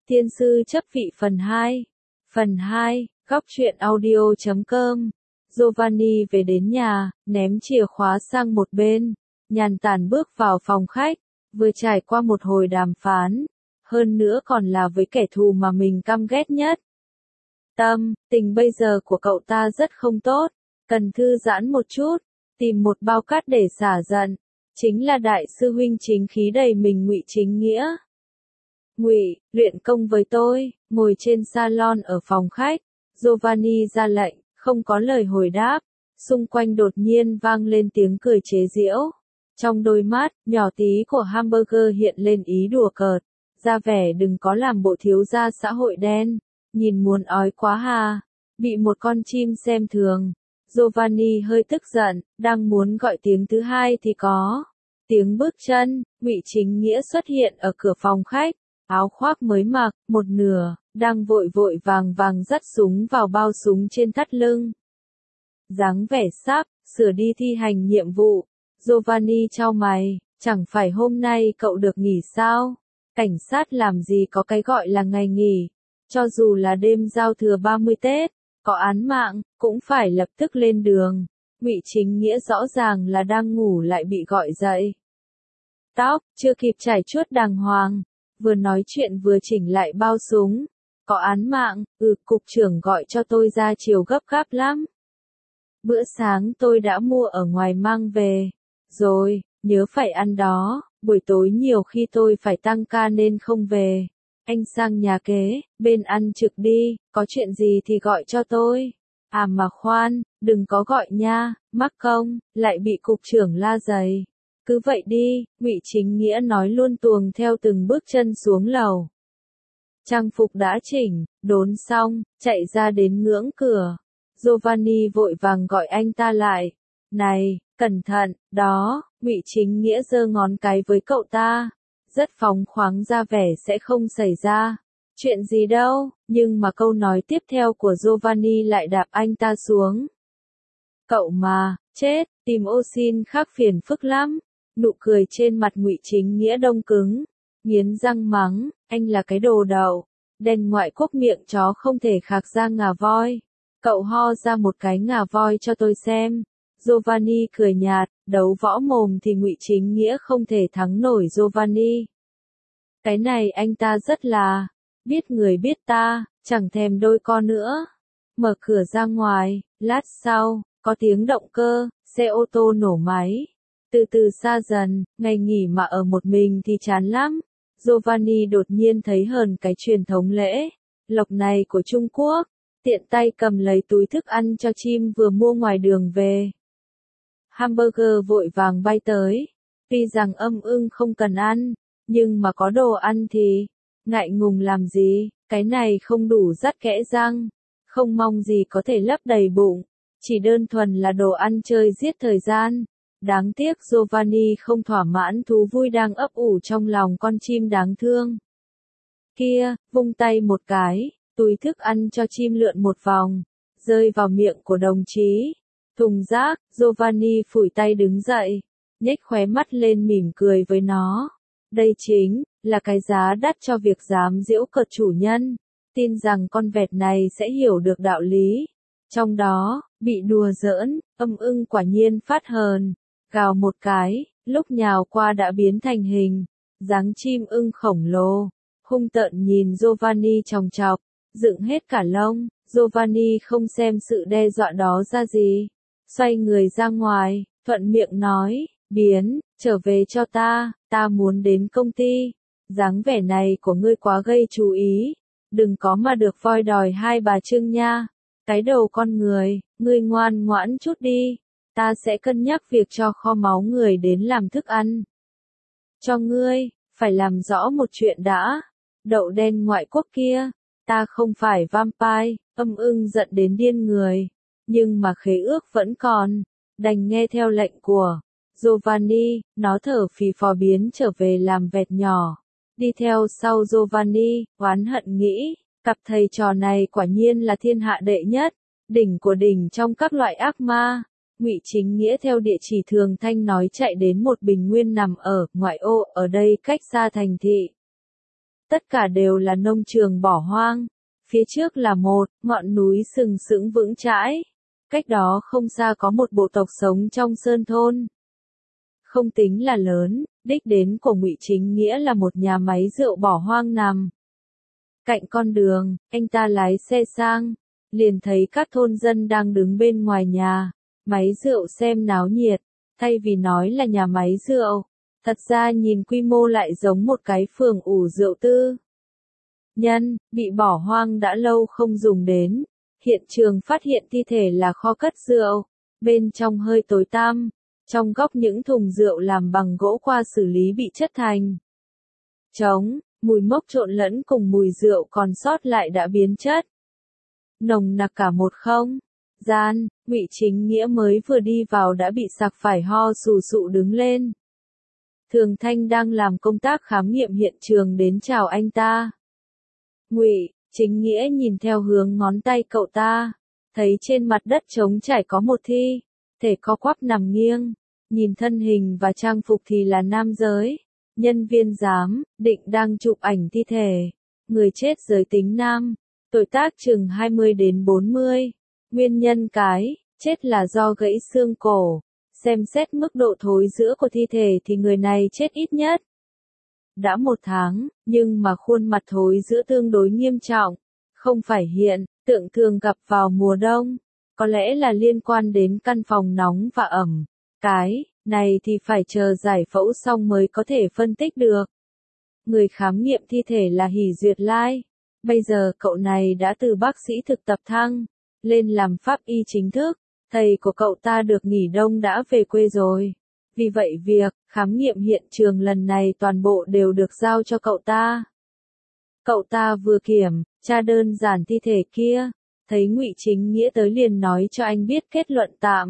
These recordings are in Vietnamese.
Tiên sư chấp vị phần 2. Phần 2, góc truyện audio.com. Giovanni về đến nhà, ném chìa khóa sang một bên, nhàn tản bước vào phòng khách, vừa trải qua một hồi đàm phán, hơn nữa còn là với kẻ thù mà mình căm ghét nhất. Tâm tình bây giờ của cậu ta rất không tốt, cần thư giãn một chút, tìm một bao cát để xả giận, chính là đại sư huynh chính khí đầy mình Ngụy Chính Nghĩa. Ngụy, luyện công với tôi. Ngồi trên salon ở phòng khách, Giovanni ra lệnh, không có lời hồi đáp, xung quanh đột nhiên vang lên tiếng cười chế giễu. Trong đôi mắt nhỏ tí của Hamburger hiện lên ý đùa cợt, ra vẻ đừng có làm bộ thiếu gia xã hội đen, nhìn muốn ói quá hà, bị một con chim xem thường. Giovanni hơi tức giận, đang muốn gọi tiếng thứ hai thì có tiếng bước chân. Ngụy Chính Nghĩa xuất hiện ở cửa phòng khách, áo khoác mới mặc một nửa, đang vội vội vàng vàng dắt súng vào bao súng trên thắt lưng. Dáng vẻ sắp sửa đi thi hành nhiệm vụ. Giovanni chau mày, chẳng phải hôm nay cậu được nghỉ sao? Cảnh sát làm gì có cái gọi là ngày nghỉ, cho dù là đêm giao thừa 30 Tết, có án mạng, cũng phải lập tức lên đường. Ngụy Chính Nghĩa rõ ràng là đang ngủ lại bị gọi dậy. Tóc chưa kịp chải chuốt đàng hoàng, vừa nói chuyện vừa chỉnh lại bao súng. Có án mạng, cục trưởng gọi cho tôi ra chiều gấp gáp lắm. Bữa sáng tôi đã mua ở ngoài mang về. Rồi, nhớ phải ăn đó, buổi tối nhiều khi tôi phải tăng ca nên không về. Anh sang nhà kế, bên ăn trực đi, có chuyện gì thì gọi cho tôi. À mà khoan, đừng có gọi nha, mắc công, lại bị cục trưởng la giày. Cứ vậy đi, Ngụy Chính Nghĩa nói luôn tuồng theo từng bước chân xuống lầu. Trang phục đã chỉnh, đốn xong, chạy ra đến ngưỡng cửa. Giovanni vội vàng gọi anh ta lại. Này, cẩn thận, đó, Ngụy Chính Nghĩa giơ ngón cái với cậu ta. Rất phóng khoáng ra vẻ sẽ không xảy ra chuyện gì đâu, nhưng mà câu nói tiếp theo của Giovanni lại đạp anh ta xuống. Cậu mà, chết, tìm ô xin khác phiền phức lắm. Nụ cười trên mặt Ngụy Chính Nghĩa đông cứng, nghiến răng mắng, anh là cái đồ đậu, đèn ngoại quốc miệng chó không thể khạc ra ngà voi. Cậu ho ra một cái ngà voi cho tôi xem. Giovanni cười nhạt, đấu võ mồm thì Ngụy Chính Nghĩa không thể thắng nổi Giovanni. Cái này anh ta rất là biết người biết ta, chẳng thèm đôi co nữa. Mở cửa ra ngoài, lát sau, có tiếng động cơ, xe ô tô nổ máy. Từ từ xa dần, ngày nghỉ mà ở một mình thì chán lắm. Giovanni đột nhiên thấy hờn cái truyền thống lễ lộc này của Trung Quốc, tiện tay cầm lấy túi thức ăn cho chim vừa mua ngoài đường về. Hamburger vội vàng bay tới, tuy rằng ưng không cần ăn, nhưng mà có đồ ăn thì ngại ngùng làm gì, cái này không đủ dắt kẽ răng, không mong gì có thể lấp đầy bụng, chỉ đơn thuần là đồ ăn chơi giết thời gian. Đáng tiếc Giovanni không thỏa mãn thú vui đang ấp ủ trong lòng con chim đáng thương. Kia, vung tay một cái, túi thức ăn cho chim lượn một vòng, rơi vào miệng của đồng chí. Thùng rác, Giovanni phủi tay đứng dậy, nhếch khóe mắt lên mỉm cười với nó. Đây chính là cái giá đắt cho việc dám giễu cợt chủ nhân, tin rằng con vẹt này sẽ hiểu được đạo lý. Trong đó, bị đùa giỡn, ưng quả nhiên phát hờn, gào một cái, lúc nhào qua đã biến thành hình dáng chim ưng khổng lồ, hung tợn nhìn Giovanni chòng chọc, dựng hết cả lông. Giovanni không xem sự đe dọa đó ra gì, xoay người ra ngoài, thuận miệng nói, biến, trở về cho ta muốn đến công ty. Dáng vẻ này của ngươi quá gây chú ý, đừng có mà được voi đòi hai bà trưng nha. Cái đầu con người, ngươi ngoan ngoãn chút đi, ta sẽ cân nhắc việc cho kho máu người đến làm thức ăn cho ngươi. Phải làm rõ một chuyện đã, đậu đen ngoại quốc kia, ta không phải vampire. Ưng giận đến điên người, nhưng mà khế ước vẫn còn, đành nghe theo lệnh của Giovanni. Nó thở phì phò biến trở về làm vẹt nhỏ, đi theo sau Giovanni, oán hận nghĩ, cặp thầy trò này quả nhiên là thiên hạ đệ nhất, đỉnh của đỉnh trong các loại ác ma. Ngụy Chính Nghĩa theo địa chỉ Thường Thanh nói chạy đến một bình nguyên nằm ở ngoại ô, ở đây cách xa thành thị Tất cả đều là nông trường bỏ hoang. Phía trước là một ngọn núi sừng sững vững chãi. Cách đó không xa có một bộ tộc sống trong sơn thôn. Không tính là lớn, đích đến của Ngụy Chính Nghĩa là một nhà máy rượu bỏ hoang nằm cạnh con đường. Anh ta lái xe sang, liền thấy các thôn dân đang đứng bên ngoài nhà máy rượu xem náo nhiệt. Thay vì nói là nhà máy rượu, thật ra nhìn quy mô lại giống một cái phường ủ rượu tư nhân, bị bỏ hoang đã lâu không dùng đến. Hiện trường phát hiện thi thể là kho cất rượu, bên trong hơi tối tăm, trong góc những thùng rượu làm bằng gỗ qua xử lý bị chất thành trống, mùi mốc trộn lẫn cùng mùi rượu còn sót lại đã biến chất nồng nặc cả một không gian. Ngụy Chính Nghĩa mới vừa đi vào đã bị sặc phải ho sù sụ đứng lên. Thường Thanh đang làm công tác khám nghiệm hiện trường đến chào anh ta. Ngụy Chính Nghĩa nhìn theo hướng ngón tay cậu ta, thấy trên mặt đất trống trải có một thi thể co quắp nằm nghiêng, nhìn thân hình và trang phục thì là nam giới. Nhân viên giám định đang chụp ảnh thi thể, người chết giới tính nam, tuổi tác chừng 20 đến 40. Nguyên nhân cái chết là do gãy xương cổ. Xem xét mức độ thối rữa của thi thể thì người này chết ít nhất đã 1 tháng, nhưng mà khuôn mặt thối rữa tương đối nghiêm trọng, không phải hiện tượng thường gặp vào mùa đông, có lẽ là liên quan đến căn phòng nóng và ẩm. Cái này thì phải chờ giải phẫu xong mới có thể phân tích được. Người khám nghiệm thi thể là Hỷ Duyệt Lai. Bây giờ cậu này đã từ bác sĩ thực tập thăng lên làm pháp y chính thức. Thầy của cậu ta được nghỉ đông đã về quê rồi. Vì vậy việc khám nghiệm hiện trường lần này toàn bộ đều được giao cho cậu ta. Cậu ta vừa kiểm tra đơn giản thi thể kia, thấy Ngụy Chính Nghĩa tới liền nói cho anh biết kết luận tạm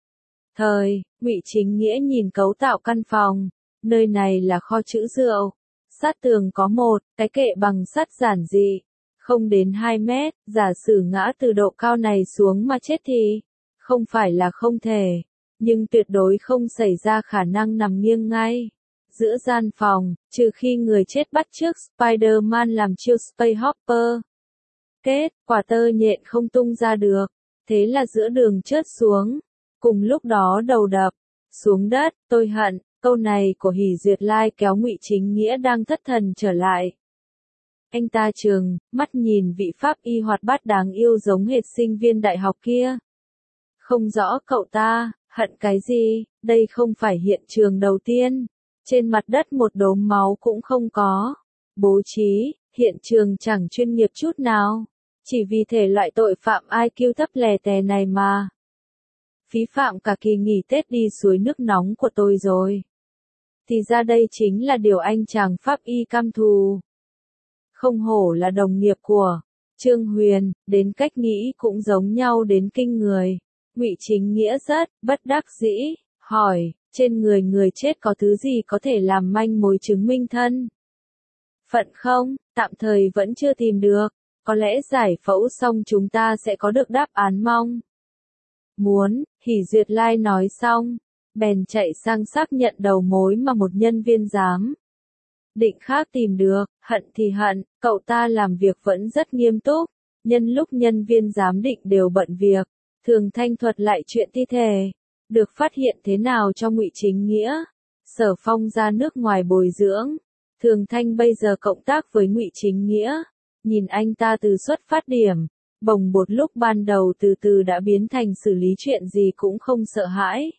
thời. Ngụy Chính Nghĩa nhìn cấu tạo căn phòng, nơi này là kho trữ rượu. Sát tường có một cái kệ bằng sắt giản dị, không đến 2 mét. Giả sử ngã từ độ cao này xuống mà chết thì không phải là không thể, nhưng tuyệt đối không xảy ra khả năng nằm nghiêng ngay giữa gian phòng, trừ khi người chết bắt chước Spider-Man làm chiêu Space Hopper. Kết quả tơ nhện không tung ra được, thế là giữa đường chớt xuống, cùng lúc đó đầu đập xuống đất. Tôi hận câu này của Hỷ Duyệt Lai kéo Ngụy Chính Nghĩa đang thất thần trở lại. Anh ta trừng mắt nhìn vị pháp y hoạt bát đáng yêu giống hệt sinh viên đại học kia. Không rõ cậu ta hận cái gì, đây không phải hiện trường đầu tiên. Trên mặt đất một đốm máu cũng không có. Bố trí hiện trường chẳng chuyên nghiệp chút nào, chỉ vì thể loại tội phạm IQ thấp lè tè này mà phí phạm cả kỳ nghỉ Tết đi suối nước nóng của tôi rồi. Thì ra đây chính là điều anh chàng pháp y căm thù. Không hổ là đồng nghiệp của Trương Huyền, đến cách nghĩ cũng giống nhau đến kinh người. Ngụy Chính Nghĩa rất bất đắc dĩ, hỏi, trên người người chết có thứ gì có thể làm manh mối chứng minh thân phận không? Tạm thời vẫn chưa tìm được, có lẽ giải phẫu xong chúng ta sẽ có được đáp án mong muốn. Hỷ Duyệt Lai nói xong, bèn chạy sang xác nhận đầu mối mà một nhân viên giám định khác tìm được. Hận thì hận, cậu ta làm việc vẫn rất nghiêm túc. Nhân lúc nhân viên giám định đều bận việc, Thường Thanh thuật lại chuyện thi thể được phát hiện thế nào cho Ngụy Chính Nghĩa. Sở Phong ra nước ngoài bồi dưỡng, Thường Thanh bây giờ cộng tác với Ngụy Chính Nghĩa, nhìn anh ta từ xuất phát điểm bồng bột lúc ban đầu từ từ đã biến thành xử lý chuyện gì cũng không sợ hãi.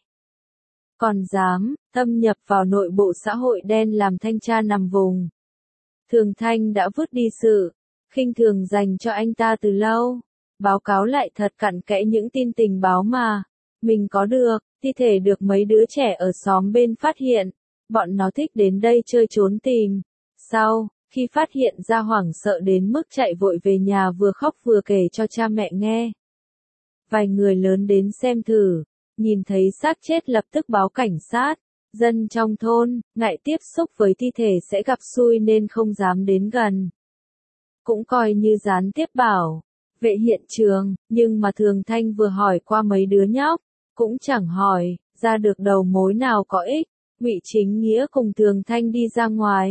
Còn dám thâm nhập vào nội bộ xã hội đen làm thanh tra nằm vùng. Thường Thanh đã vứt đi sự khinh thường dành cho anh ta từ lâu. Báo cáo lại thật cặn kẽ những tin tình báo mà mình có được. Thi thể được mấy đứa trẻ ở xóm bên phát hiện, bọn nó thích đến đây chơi trốn tìm. Sau khi phát hiện ra hoảng sợ đến mức chạy vội về nhà vừa khóc vừa kể cho cha mẹ nghe. Vài người lớn đến xem thử, nhìn thấy xác chết lập tức báo cảnh sát. Dân trong thôn ngại tiếp xúc với thi thể sẽ gặp xui nên không dám đến gần. Cũng coi như gián tiếp bảo vệ hiện trường, nhưng mà Thường Thanh vừa hỏi qua mấy đứa nhóc, cũng chẳng hỏi ra được đầu mối nào có ích. Ngụy Chính Nghĩa cùng Thường Thanh đi ra ngoài,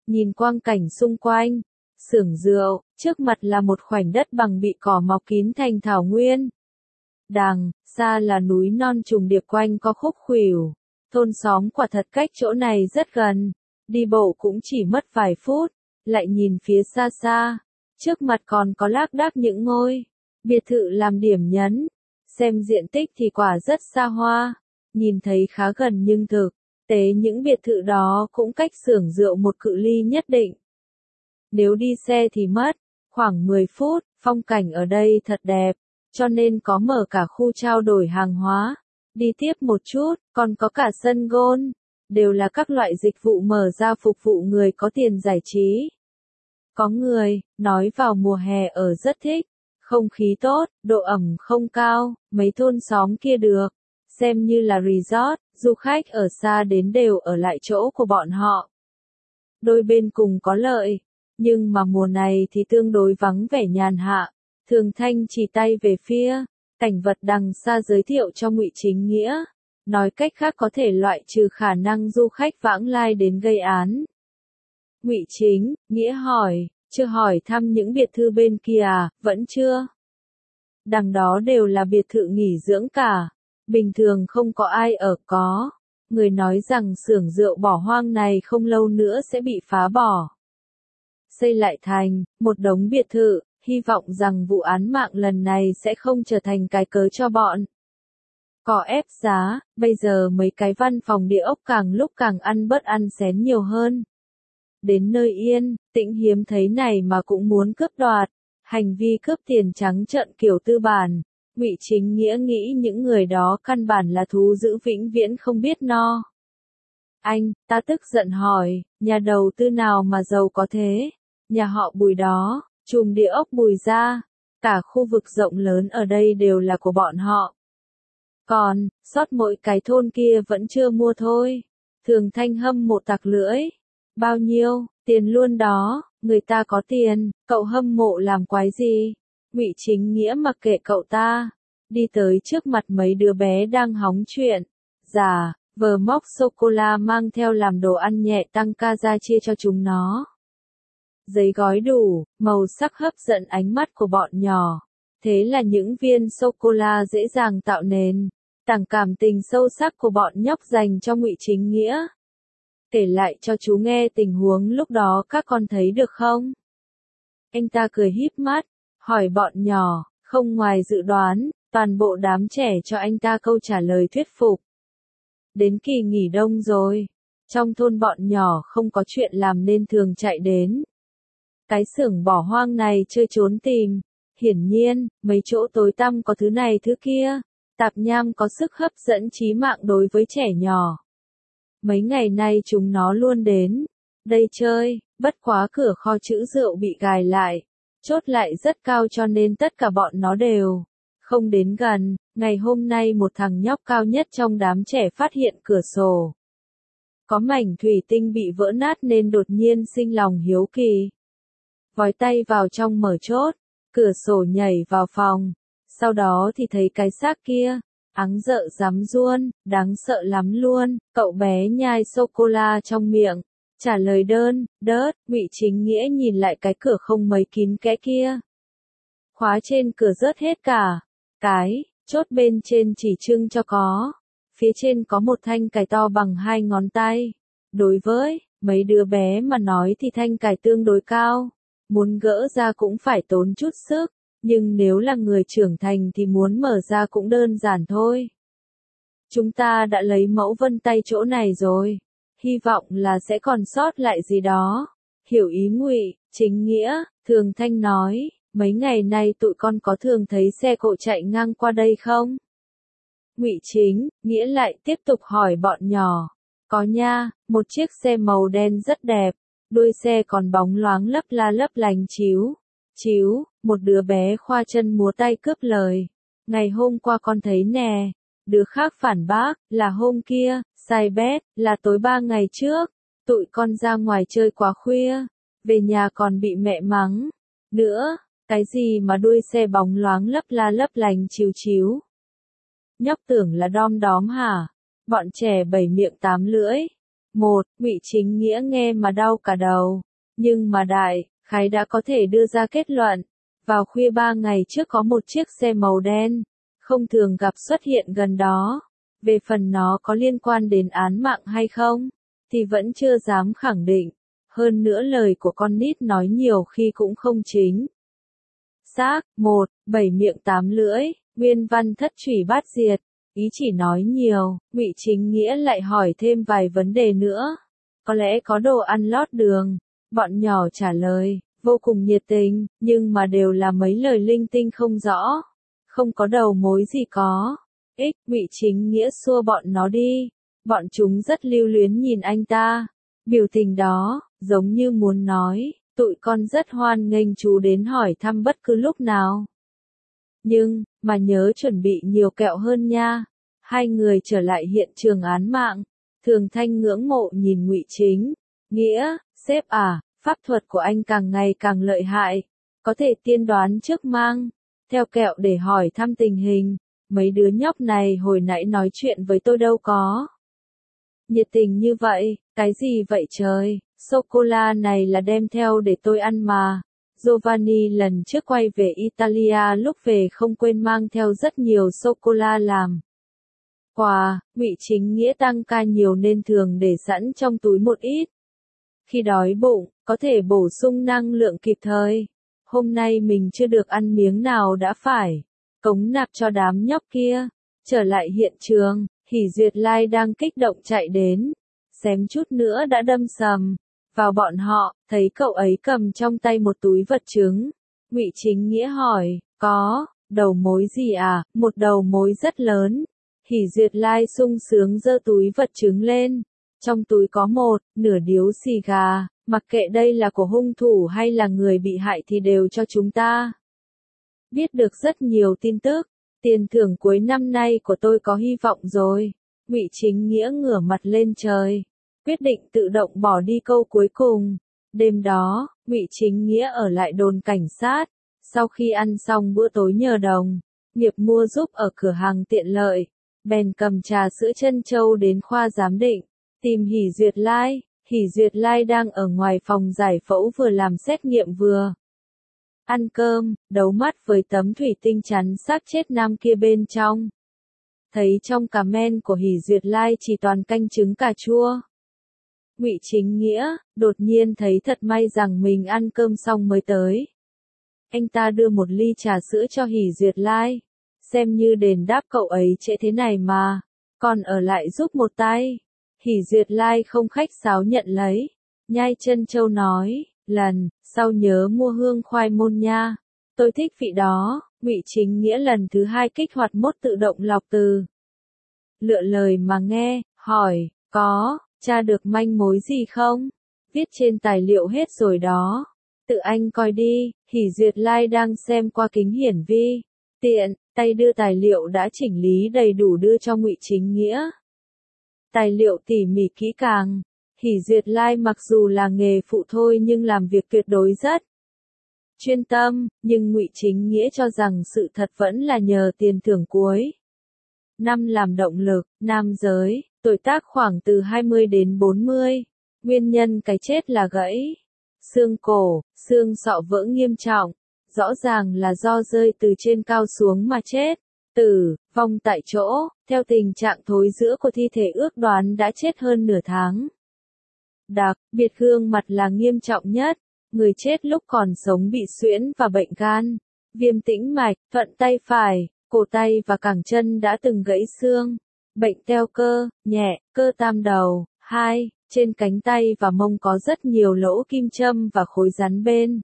nhìn quang cảnh xung quanh, xưởng rượu, trước mặt là một khoảnh đất bằng bị cỏ mọc kín thành thảo nguyên. Đằng xa là núi non trùng điệp quanh co khúc khuỷu, thôn xóm quả thật cách chỗ này rất gần, đi bộ cũng chỉ mất vài phút, lại nhìn phía xa xa, trước mặt còn có lác đác những ngôi biệt thự làm điểm nhấn, xem diện tích thì quả rất xa hoa, nhìn thấy khá gần nhưng thực tế những biệt thự đó cũng cách xưởng rượu một cự ly nhất định. Nếu đi xe thì mất khoảng 10 phút, phong cảnh ở đây thật đẹp, cho nên có mở cả khu trao đổi hàng hóa. Đi tiếp một chút, còn có cả sân golf, đều là các loại dịch vụ mở ra phục vụ người có tiền giải trí. Có người nói vào mùa hè ở rất thích, không khí tốt, độ ẩm không cao, mấy thôn xóm kia được xem như là resort, du khách ở xa đến đều ở lại chỗ của bọn họ. Đôi bên cùng có lợi, nhưng mà mùa này thì tương đối vắng vẻ nhàn hạ. Thường Thanh chỉ tay về phía cảnh vật đằng xa giới thiệu cho Ngụy Chính Nghĩa, nói cách khác có thể loại trừ khả năng du khách vãng lai đến gây án. Ngụy Chính Nghĩa hỏi, chưa hỏi thăm những biệt thự bên kia à? Vẫn chưa. Đằng đó đều là biệt thự nghỉ dưỡng cả, bình thường không có ai ở. Có người nói rằng xưởng rượu bỏ hoang này không lâu nữa sẽ bị phá bỏ, xây lại thành một đống biệt thự, hy vọng rằng vụ án mạng lần này sẽ không trở thành cái cớ cho bọn cò ép giá. Bây giờ mấy cái văn phòng địa ốc càng lúc càng ăn bớt ăn xén nhiều hơn. Đến nơi yên tĩnh hiếm thấy này mà cũng muốn cướp đoạt, hành vi cướp tiền trắng trợn kiểu tư bản. Ngụy Chính Nghĩa nghĩ những người đó căn bản là thú dữ vĩnh viễn không biết no. Anh ta tức giận hỏi, nhà đầu tư nào mà giàu có thế? Nhà họ Bùi đó, chùm địa ốc Bùi gia, cả khu vực rộng lớn ở đây đều là của bọn họ. Còn, sót mỗi cái thôn kia vẫn chưa mua thôi. Thường Thanh hâm mộ tặc lưỡi. Bao nhiêu, tiền luôn đó, người ta có tiền, cậu hâm mộ làm quái gì? Ngụy Chính Nghĩa mặc kệ cậu ta, đi tới trước mặt mấy đứa bé đang hóng chuyện. Giả vờ móc sô-cô-la mang theo làm đồ ăn nhẹ tăng ca ra chia cho chúng nó. Giấy gói đủ, màu sắc hấp dẫn ánh mắt của bọn nhỏ. Thế là những viên sô-cô-la dễ dàng tạo nền tảng cảm tình sâu sắc của bọn nhóc dành cho Ngụy Chính Nghĩa. Kể lại cho chú nghe tình huống lúc đó các con thấy được không? Anh ta cười híp mắt, hỏi bọn nhỏ, không ngoài dự đoán, toàn bộ đám trẻ cho anh ta câu trả lời thuyết phục. Đến kỳ nghỉ đông rồi, trong thôn bọn nhỏ không có chuyện làm nên thường chạy đến cái xưởng bỏ hoang này chơi trốn tìm. Hiển nhiên, mấy chỗ tối tăm có thứ này thứ kia, tạp nham có sức hấp dẫn chí mạng đối với trẻ nhỏ. Mấy ngày nay chúng nó luôn đến đây chơi, bất quá cửa kho trữ rượu bị gài lại, chốt lại rất cao cho nên tất cả bọn nó đều không đến gần. Ngày hôm nay một thằng nhóc cao nhất trong đám trẻ phát hiện cửa sổ có mảnh thủy tinh bị vỡ nát nên đột nhiên sinh lòng hiếu kỳ. Vói tay vào trong mở chốt, cửa sổ nhảy vào phòng, sau đó thì thấy cái xác kia, áng rợ rắm ruôn, đáng sợ lắm luôn. Cậu bé nhai sô-cô-la trong miệng, trả lời đơn đớt. Ngụy Chính Nghĩa nhìn lại cái cửa không mấy kín kẽ kia. Khóa trên cửa rớt hết cả, cái chốt bên trên chỉ trưng cho có. Phía trên có một thanh cài to bằng 2 ngón tay. Đối với mấy đứa bé mà nói thì thanh cài tương đối cao, muốn gỡ ra cũng phải tốn chút sức, nhưng nếu là người trưởng thành thì muốn mở ra cũng đơn giản thôi. Chúng ta đã lấy mẫu vân tay chỗ này rồi, hy vọng là sẽ còn sót lại gì đó. Hiểu ý Ngụy Chính Nghĩa, Thường Thanh nói, mấy ngày nay tụi con có thường thấy xe cộ chạy ngang qua đây không? Ngụy Chính Nghĩa lại tiếp tục hỏi bọn nhỏ. Có nha, một chiếc xe màu đen rất đẹp, đuôi xe còn bóng loáng lấp la lấp lánh chiếu. Một đứa bé khoa chân múa tay cướp lời. Ngày hôm qua con thấy nè. Đứa khác phản bác, là hôm kia, sai bét, là tối 3 ngày trước. Tụi con ra ngoài chơi quá khuya, về nhà còn bị mẹ mắng. Nữa, cái gì mà đuôi xe bóng loáng lấp la lấp lánh chiếu. Nhóc tưởng là đom đóm hả? Bọn trẻ 7 miệng 8 lưỡi. 1. Ngụy Chính Nghĩa nghe mà đau cả đầu. Nhưng mà đại khái đã có thể đưa ra kết luận. Vào khuya 3 ngày trước có một chiếc xe màu đen, không thường gặp xuất hiện gần đó. Về phần nó có liên quan đến án mạng hay không, thì vẫn chưa dám khẳng định. Hơn nữa lời của con nít nói nhiều khi cũng không chính xác. 1. Bảy miệng tám lưỡi, nguyên văn thất trủy bát diệt. Ý chỉ nói nhiều, Ngụy Chính Nghĩa lại hỏi thêm vài vấn đề nữa. Có lẽ có đồ ăn lót đường. Bọn nhỏ trả lời, vô cùng nhiệt tình, nhưng mà đều là mấy lời linh tinh không rõ. Không có đầu mối gì có. Ngụy Chính Nghĩa xua bọn nó đi. Bọn chúng rất lưu luyến nhìn anh ta. Biểu tình đó, giống như muốn nói, tụi con rất hoan nghênh chú đến hỏi thăm bất cứ lúc nào. Nhưng, mà nhớ chuẩn bị nhiều kẹo hơn nha. Hai người trở lại hiện trường án mạng. Thường Thanh ngưỡng mộ nhìn Ngụy Chính Nghĩa, sếp à, pháp thuật của anh càng ngày càng lợi hại. Có thể tiên đoán trước mang theo kẹo để hỏi thăm tình hình. Mấy đứa nhóc này hồi nãy nói chuyện với tôi đâu có nhiệt tình như vậy. Cái gì vậy trời, sô-cô-la này là đem theo để tôi ăn mà. Giovanni lần trước quay về Italia lúc về không quên mang theo rất nhiều sô-cô-la làm quà. Ngụy Chính Nghĩa tăng ca nhiều nên thường để sẵn trong túi một ít. Khi đói bụng, có thể bổ sung năng lượng kịp thời. Hôm nay mình chưa được ăn miếng nào đã phải cống nạp cho đám nhóc kia. Trở lại hiện trường, Hỷ Duyệt Lai đang kích động chạy đến. Xém chút nữa đã đâm sầm vào bọn họ, thấy cậu ấy cầm trong tay một túi vật chứng. Ngụy Chính Nghĩa hỏi, có đầu mối gì à? Một đầu mối rất lớn. Hỷ Duyệt Lai sung sướng giơ túi vật chứng lên. Trong túi có một nửa điếu xì gà, mặc kệ đây là của hung thủ hay là người bị hại thì đều cho chúng ta biết được rất nhiều tin tức. Tiền thưởng cuối năm nay của tôi có hy vọng rồi. Ngụy Chính Nghĩa ngửa mặt lên trời, quyết định tự động bỏ đi câu cuối cùng. Đêm đó, Ngụy Chính Nghĩa ở lại đồn cảnh sát. Sau khi ăn xong bữa tối nhờ đồng nghiệp mua giúp ở cửa hàng tiện lợi, bèn cầm trà sữa trân châu đến khoa giám định, tìm Hỷ Duyệt Lai. Hỷ Duyệt Lai đang ở ngoài phòng giải phẫu vừa làm xét nghiệm vừa ăn cơm, đấu mắt với tấm thủy tinh chắn xác chết nam kia bên trong. Thấy trong cà men của Hỷ Duyệt Lai chỉ toàn canh trứng cà chua. Ngụy Chính Nghĩa đột nhiên thấy thật may rằng mình ăn cơm xong mới tới. Anh ta đưa một ly trà sữa cho Hỷ Duyệt Lai, xem như đền đáp cậu ấy trễ thế này mà, còn ở lại giúp một tay. Hỷ Duyệt Lai không khách sáo nhận lấy, nhai trân châu nói, lần sau nhớ mua hương khoai môn nha, tôi thích vị đó. Ngụy Chính Nghĩa lần thứ hai kích hoạt mốt tự động lọc từ lựa lời mà nghe, hỏi, có tra được manh mối gì không? Viết trên tài liệu hết rồi đó. Tự anh coi đi. Hỷ Duyệt Lai đang xem qua kính hiển vi, tiện tay đưa tài liệu đã chỉnh lý đầy đủ đưa cho Ngụy Chính Nghĩa. Tài liệu tỉ mỉ kỹ càng. Hỷ Duyệt Lai mặc dù là nghề phụ thôi nhưng làm việc tuyệt đối rất chuyên tâm, nhưng Ngụy Chính Nghĩa cho rằng sự thật vẫn là nhờ tiền thưởng cuối năm làm động lực. Nam giới, tuổi tác khoảng từ 20 đến 40. Nguyên nhân cái chết là gãy xương cổ, xương sọ vỡ nghiêm trọng, rõ ràng là do rơi từ trên cao xuống mà chết. Tử vong tại chỗ, theo tình trạng thối rữa của thi thể ước đoán đã chết hơn nửa tháng. Đặc biệt gương mặt là nghiêm trọng nhất, người chết lúc còn sống bị suyễn và bệnh gan, viêm tĩnh mạch, thuận tay phải, cổ tay và cẳng chân đã từng gãy xương, bệnh teo cơ, nhẹ, cơ tam đầu. 2. Trên cánh tay và mông có rất nhiều lỗ kim châm và khối rắn bên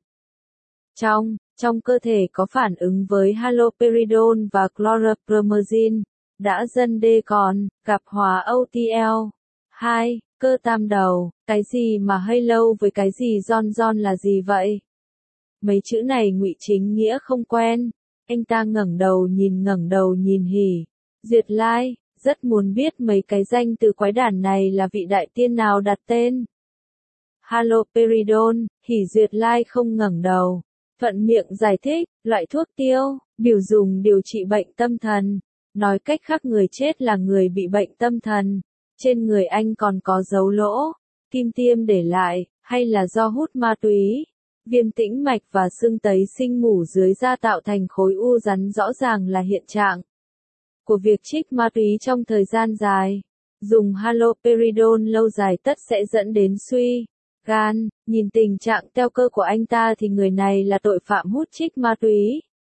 trong cơ thể có phản ứng với haloperidol và chlorpromazine, đã dần đê còn, gặp hóa OTL. 2. Cơ tam đầu, cái gì mà hay lâu với cái gì giòn là gì vậy? Mấy chữ này Ngụy Chính Nghĩa không quen. Anh ta ngẩng đầu nhìn Hỷ Duyệt Lai, rất muốn biết mấy cái danh từ quái đản này là vị đại tiên nào đặt tên. Haloperidol. Hỷ Duyệt Lai không ngẩng đầu, thuận miệng giải thích, loại thuốc tiêu, biểu dùng điều trị bệnh tâm thần. Nói cách khác người chết là người bị bệnh tâm thần. Trên người anh còn có dấu lỗ, kim tiêm để lại, hay là do hút ma túy? Viêm tĩnh mạch và sưng tấy sinh mủ dưới da tạo thành khối u rắn rõ ràng là hiện trạng của việc trích ma túy trong thời gian dài. Dùng haloperidol lâu dài tất sẽ dẫn đến suy gan. Nhìn tình trạng teo cơ của anh ta thì người này là tội phạm hút trích ma túy.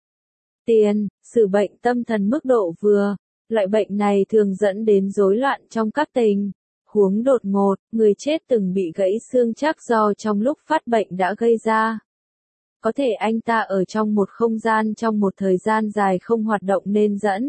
Tiền sử bệnh tâm thần mức độ vừa. Loại bệnh này thường dẫn đến rối loạn trong các tình huống đột ngột, người chết từng bị gãy xương chắc do trong lúc phát bệnh đã gây ra. Có thể anh ta ở trong một không gian trong một thời gian dài không hoạt động nên dẫn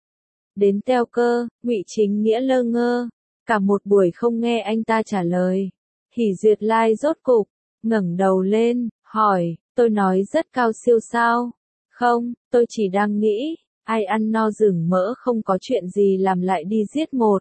đến teo cơ. Ngụy Chính Nghĩa lơ ngơ, cả một buổi không nghe anh ta trả lời. Hỷ Duyệt Lai rốt cục ngẩng đầu lên, hỏi, tôi nói rất cao siêu sao? Không, tôi chỉ đang nghĩ, ai ăn no rừng mỡ không có chuyện gì làm lại đi giết một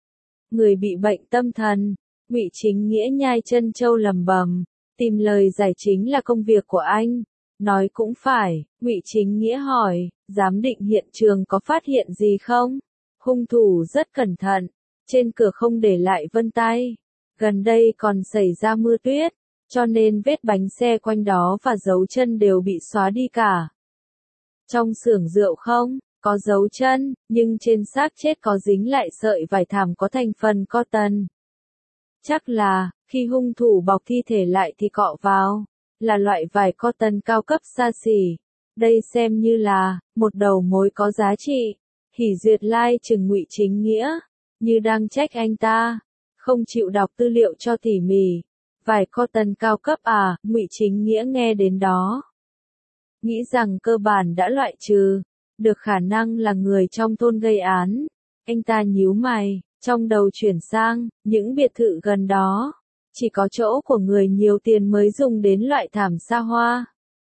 người bị bệnh tâm thần. Ngụy Chính Nghĩa nhai chân châu lẩm bẩm, tìm lời giải chính là công việc của anh. Nói cũng phải, Ngụy Chính Nghĩa hỏi, giám định hiện trường có phát hiện gì không? Hung thủ rất cẩn thận, trên cửa không để lại vân tay. Gần đây còn xảy ra mưa tuyết, cho nên vết bánh xe quanh đó và dấu chân đều bị xóa đi cả. Trong xưởng rượu không có dấu chân, nhưng trên xác chết có dính lại sợi vải thảm có thành phần cotton. Chắc là, khi hung thủ bọc thi thể lại thì cọ vào, là loại vải cotton cao cấp xa xỉ. Đây xem như là một đầu mối có giá trị. Hỷ Duyệt Lai chừng Ngụy Chính Nghĩa, như đang trách anh ta, không chịu đọc tư liệu cho tỉ mỉ. Vải cotton cao cấp à? Ngụy Chính Nghĩa nghe đến đó, nghĩ rằng cơ bản đã loại trừ được khả năng là người trong thôn gây án. Anh ta nhíu mày, trong đầu chuyển sang những biệt thự gần đó, chỉ có chỗ của người nhiều tiền mới dùng đến loại thảm xa hoa,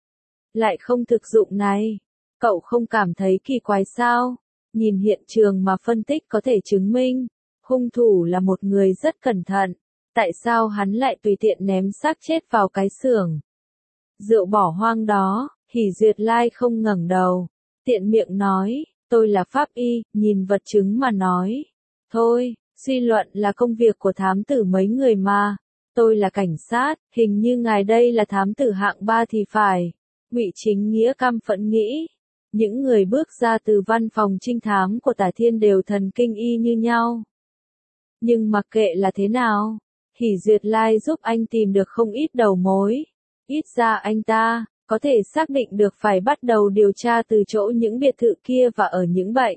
lại không thực dụng này. Cậu không cảm thấy kỳ quái sao? Nhìn hiện trường mà phân tích có thể chứng minh hung thủ là một người rất cẩn thận. Tại sao hắn lại tùy tiện ném xác chết vào cái xưởng rượu bỏ hoang đó? Hỷ Duyệt Lai không ngẩng đầu, tiện miệng nói, tôi là pháp y, nhìn vật chứng mà nói. Thôi, suy luận là công việc của thám tử mấy người mà. Tôi là cảnh sát, hình như ngài đây là thám tử hạng 3 thì phải. Ngụy Chính Nghĩa căm phẫn nghĩ. Những người bước ra từ văn phòng trinh thám của Tả Thiên đều thần kinh y như nhau. Nhưng mặc kệ là thế nào, Hỷ Duyệt Lai giúp anh tìm được không ít đầu mối. Ít ra anh ta có thể xác định được phải bắt đầu điều tra từ chỗ những biệt thự kia và ở những bệnh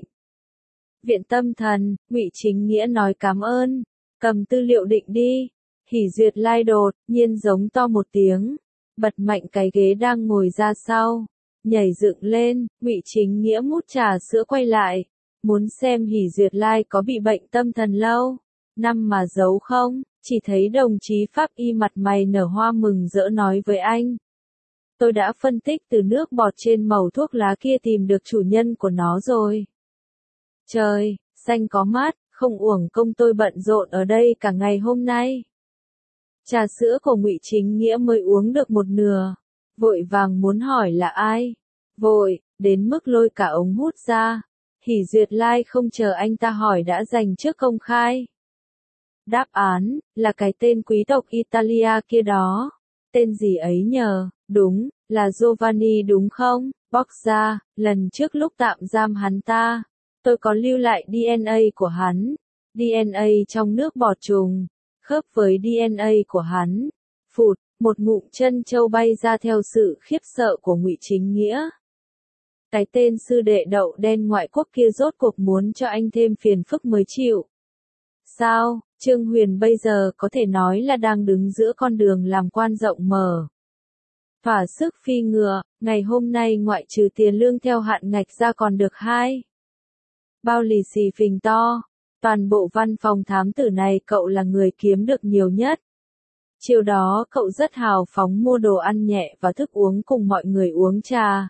viện tâm thần. Ngụy Chính Nghĩa nói cảm ơn, cầm tư liệu định đi. Hỷ Duyệt Lai đột nhiên giống to một tiếng, bật mạnh cái ghế đang ngồi ra sau, nhảy dựng lên. Ngụy Chính Nghĩa mút trà sữa quay lại, muốn xem Hỷ Duyệt Lai có bị bệnh tâm thần lâu năm mà giấu không. Chỉ thấy đồng chí pháp y mặt mày nở hoa mừng rỡ nói với anh, tôi đã phân tích từ nước bọt trên mẩu thuốc lá kia tìm được chủ nhân của nó rồi. Trời xanh có mát, không uổng công tôi bận rộn ở đây cả ngày hôm nay. Trà sữa của Ngụy Chính Nghĩa mới uống được một nửa, vội vàng muốn hỏi là ai. Vội đến mức lôi cả ống hút ra. Hỷ Duyệt Lai không chờ anh ta hỏi đã dành trước công khai. Đáp án là cái tên quý tộc Italia kia đó. Tên gì ấy nhờ? Đúng, là Giovanni đúng không? Bóc ra, lần trước lúc tạm giam hắn ta, tôi có lưu lại DNA của hắn. DNA trong nước bọt trùng, khớp với DNA của hắn. Phụt, một ngụm chân châu bay ra theo sự khiếp sợ của Ngụy Chính Nghĩa. Cái tên sư đệ đậu đen ngoại quốc kia rốt cuộc muốn cho anh thêm phiền phức mới chịu. Sao, Trương Huyền bây giờ có thể nói là đang đứng giữa con đường làm quan rộng mở. Thỏa sức phi ngựa, ngày hôm nay ngoại trừ tiền lương theo hạn ngạch ra còn được 2 bao lì xì phình to. Toàn bộ văn phòng thám tử này cậu là người kiếm được nhiều nhất. Chiều đó cậu rất hào phóng mua đồ ăn nhẹ và thức uống cùng mọi người uống trà.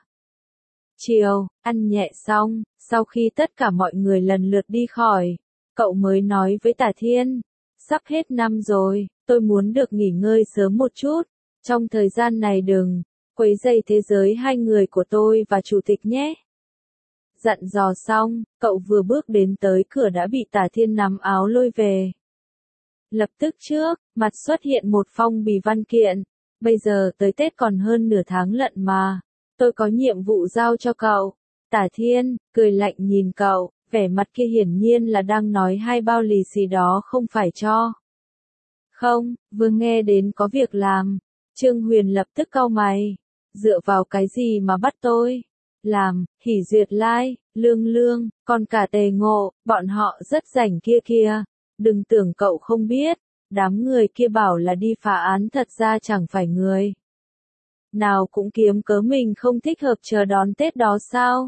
Chiều, ăn nhẹ xong, sau khi tất cả mọi người lần lượt đi khỏi, cậu mới nói với Tả Thiên, sắp hết năm rồi, tôi muốn được nghỉ ngơi sớm một chút. Trong thời gian này đừng quấy rầy thế giới hai người của tôi và chủ tịch nhé. Dặn dò xong, cậu vừa bước đến tới cửa đã bị Tả Thiên nắm áo lôi về. Lập tức trước, mặt xuất hiện một phong bì văn kiện. Bây giờ tới Tết còn hơn nửa tháng lận mà. Tôi có nhiệm vụ giao cho cậu. Tả Thiên, cười lạnh nhìn cậu, vẻ mặt kia hiển nhiên là đang nói 2 bao lì xì đó không phải cho. Không, vừa nghe đến có việc làm. Trương Huyền lập tức cau mày. Dựa vào cái gì mà bắt tôi? Làm, Hỉ Duyệt Lai, Lương Lương, còn cả Tề Ngộ, bọn họ rất rảnh kia kìa. Đừng tưởng cậu không biết, đám người kia bảo là đi phá án thật ra chẳng phải người. Nào cũng kiếm cớ mình không thích hợp chờ đón Tết đó sao?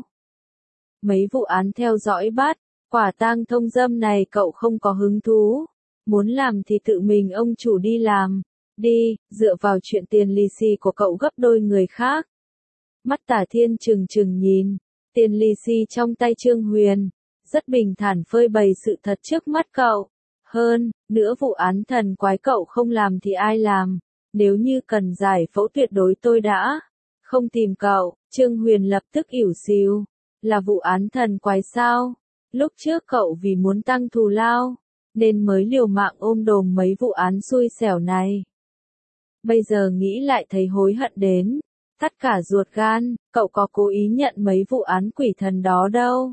Mấy vụ án theo dõi bắt, quả tang thông dâm này cậu không có hứng thú. Muốn làm thì tự mình ông chủ đi làm. Đi, dựa vào chuyện tiền lì xì của cậu gấp đôi người khác. Mắt Tả Thiên trừng trừng nhìn, tiền lì xì trong tay Trương Huyền, rất bình thản phơi bày sự thật trước mắt cậu. Hơn, nữa vụ án thần quái cậu không làm thì ai làm, nếu như cần giải phẫu tuyệt đối tôi đã không tìm cậu. Trương Huyền lập tức ỉu xìu, là vụ án thần quái sao? Lúc trước cậu vì muốn tăng thù lao, nên mới liều mạng ôm đồm mấy vụ án xui xẻo này. Bây giờ nghĩ lại thấy hối hận đến tất cả ruột gan, cậu có cố ý nhận mấy vụ án quỷ thần đó đâu.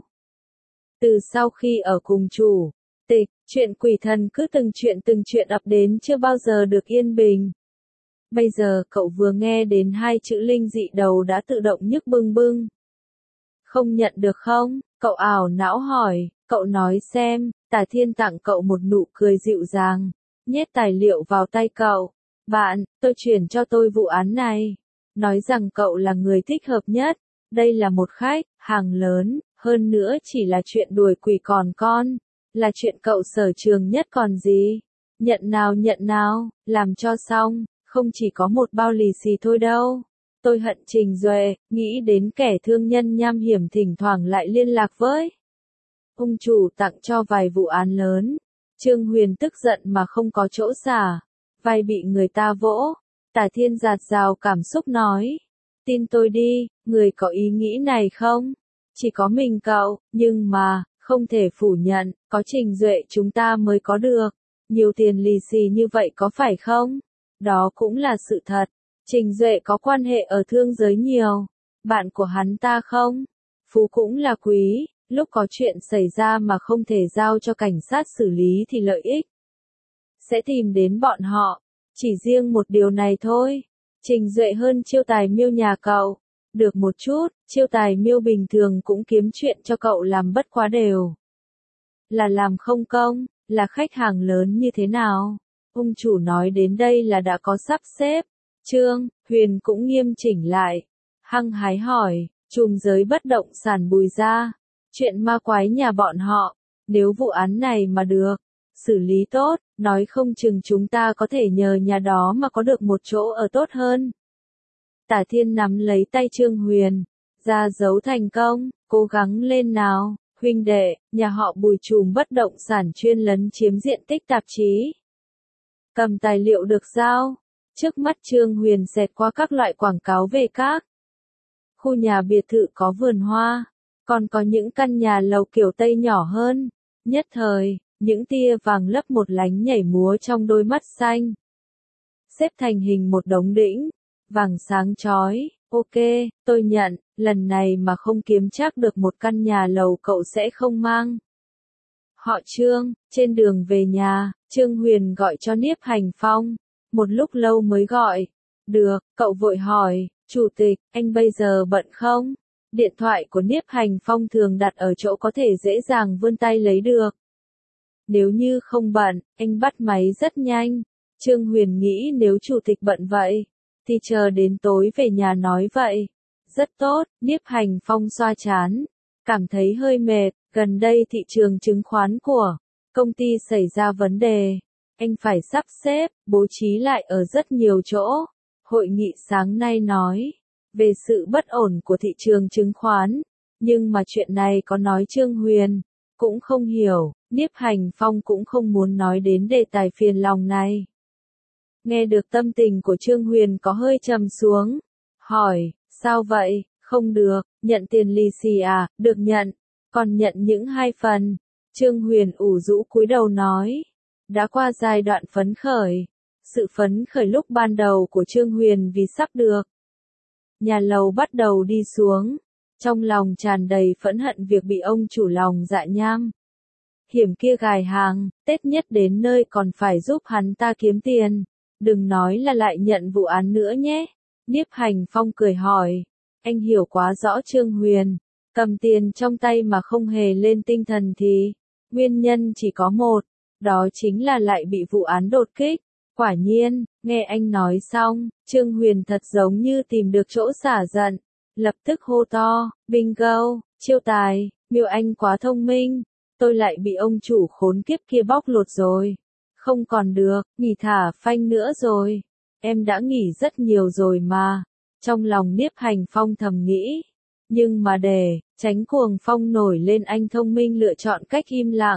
Từ sau khi ở cùng chủ tịch, chuyện quỷ thần cứ từng chuyện ập đến chưa bao giờ được yên bình. Bây giờ cậu vừa nghe đến 2 chữ linh dị đầu đã tự động nhức bưng bưng. Không nhận được không? Cậu ảo não hỏi, cậu nói xem. Tả Thiên tặng cậu một nụ cười dịu dàng, nhét tài liệu vào tay cậu. Bạn, tôi chuyển cho tôi vụ án này. Nói rằng cậu là người thích hợp nhất. Đây là một khách hàng lớn, hơn nữa chỉ là chuyện đuổi quỷ còn con. Là chuyện cậu sở trường nhất còn gì. Nhận nào, làm cho xong, không chỉ có một bao lì xì thôi đâu. Tôi hận Trình Duệ, nghĩ đến kẻ thương nhân nham hiểm thỉnh thoảng lại liên lạc với ông chủ tặng cho vài vụ án lớn. Trương Huyền tức giận mà không có chỗ xả, vai bị người ta vỗ. Tả Thiên dạt dào cảm xúc nói, tin tôi đi, người có ý nghĩ này không? Chỉ có mình cậu, nhưng mà, không thể phủ nhận, có Trình Duệ chúng ta mới có được. Nhiều tiền lì xì như vậy có phải không? Đó cũng là sự thật. Trình Duệ có quan hệ ở thương giới nhiều. Bạn của hắn ta không? Phú cũng là quý, lúc có chuyện xảy ra mà không thể giao cho cảnh sát xử lý thì lợi ích sẽ tìm đến bọn họ. Chỉ riêng một điều này thôi. Trình Duệ hơn Chiêu Tài Miêu nhà cậu. Được một chút, Chiêu Tài Miêu bình thường cũng kiếm chuyện cho cậu làm bất quá đều. Là làm không công, là khách hàng lớn như thế nào? Ông chủ nói đến đây là đã có sắp xếp. Trương Huyền cũng nghiêm chỉnh lại. Hăng hái hỏi, chùm giới bất động sản Bùi gia. Chuyện ma quái nhà bọn họ. Nếu vụ án này mà được xử lý tốt, nói không chừng chúng ta có thể nhờ nhà đó mà có được một chỗ ở tốt hơn. Tả Thiên nắm lấy tay Trương Huyền, ra dấu thành công, cố gắng lên nào, huynh đệ, nhà họ Bùi chùm bất động sản chuyên lấn chiếm diện tích tạp chí. Cầm tài liệu được giao. Trước mắt Trương Huyền xẹt qua các loại quảng cáo về các khu nhà biệt thự có vườn hoa, còn có những căn nhà lầu kiểu Tây nhỏ hơn. Nhất thời, những tia vàng lấp một lánh nhảy múa trong đôi mắt xanh. Xếp thành hình một đống đỉnh, vàng sáng chói. Ok, tôi nhận, lần này mà không kiếm chắc được một căn nhà lầu cậu sẽ không mang. Họ Trương, trên đường về nhà, Trương Huyền gọi cho Niếp Hành Phong. Một lúc lâu mới gọi. Được, cậu vội hỏi, chủ tịch, anh bây giờ bận không? Điện thoại của Niếp Hành Phong thường đặt ở chỗ có thể dễ dàng vươn tay lấy được. Nếu như không bận, anh bắt máy rất nhanh. Trương Huyền nghĩ nếu chủ tịch bận vậy, thì chờ đến tối về nhà nói vậy. Rất tốt, Niếp Hành Phong xoa trán. Cảm thấy hơi mệt, gần đây thị trường chứng khoán của công ty xảy ra vấn đề. Anh phải sắp xếp, bố trí lại ở rất nhiều chỗ. Hội nghị sáng nay nói về sự bất ổn của thị trường chứng khoán. Nhưng mà chuyện này có nói Trương Huyền cũng không hiểu, Niếp Hành Phong cũng không muốn nói đến đề tài phiền lòng này. Nghe được tâm tình của Trương Huyền có hơi trầm xuống. Hỏi, sao vậy, Không được, nhận tiền lì xì à, được nhận, còn nhận những 2 phần. Trương Huyền ủ rũ cúi đầu nói. Đã qua giai đoạn phấn khởi. Sự phấn khởi lúc ban đầu của Trương Huyền vì sắp được nhà lầu bắt đầu đi xuống. Trong lòng tràn đầy phẫn hận việc bị ông chủ lòng dạ nham hiểm kia gài hàng, Tết nhất đến nơi còn phải giúp hắn ta kiếm tiền. Đừng nói là lại nhận vụ án nữa nhé. Nhiếp Hành Phong cười hỏi. Anh hiểu quá rõ Trương Huyền. Cầm tiền trong tay mà không hề lên tinh thần thì nguyên nhân chỉ có một. Đó chính là lại bị vụ án đột kích. Quả nhiên, nghe anh nói xong, Trương Huyền thật giống như tìm được chỗ xả giận. Lập tức hô to, bingo, chiêu tài, Miêu Anh quá thông minh. Tôi lại bị ông chủ khốn kiếp kia bóc lột rồi. Không còn được, nghỉ thả phanh nữa rồi. Em đã nghỉ rất nhiều rồi mà. Trong lòng Nhiếp Hành Phong thầm nghĩ. Nhưng mà để tránh cuồng phong nổi lên, anh thông minh lựa chọn cách im lặng.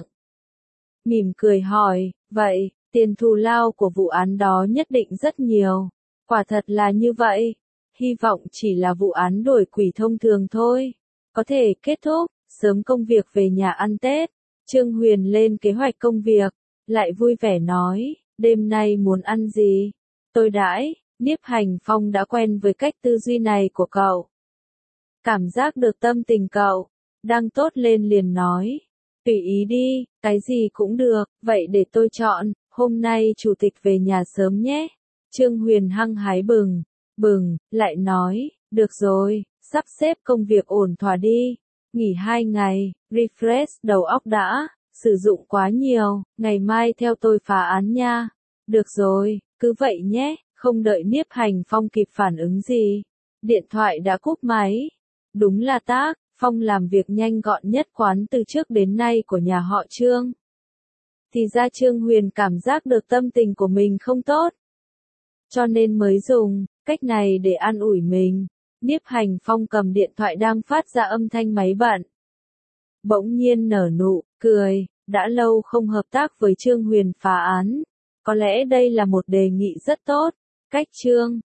Mỉm cười hỏi, vậy, tiền thù lao của vụ án đó nhất định rất nhiều. Quả thật là như vậy. Hy vọng chỉ là vụ án đuổi quỷ thông thường thôi. Có thể kết thúc, sớm công việc về nhà ăn Tết. Trương Huyền lên kế hoạch công việc, lại vui vẻ nói, đêm nay muốn ăn gì? Tôi đãi. Nhiếp Hành Phong đã quen với cách tư duy này của cậu. Cảm giác được tâm tình cậu đang tốt lên liền nói, tùy ý đi, cái gì cũng được, vậy để tôi chọn, hôm nay chủ tịch về nhà sớm nhé. Trương Huyền hăng hái bừng, lại nói, được rồi, sắp xếp công việc ổn thỏa đi, nghỉ 2 ngày, refresh đầu óc đã, sử dụng quá nhiều, ngày mai theo tôi phá án nha. Được rồi, cứ vậy nhé. Không đợi Nhiếp Hành Phong kịp phản ứng gì, điện thoại đã cúp máy. Đúng là tác Phong làm việc nhanh gọn nhất quán từ trước đến nay của nhà họ Trương. Thì ra Trương Huyền cảm giác được tâm tình của mình không tốt, cho nên mới dùng cách này để an ủi mình. Nhiếp Hành Phong cầm điện thoại đang phát ra âm thanh máy bận, bỗng nhiên nở nụ cười. Đã lâu không hợp tác với Trương Huyền phá án, có lẽ đây là một đề nghị rất tốt. Cách Trương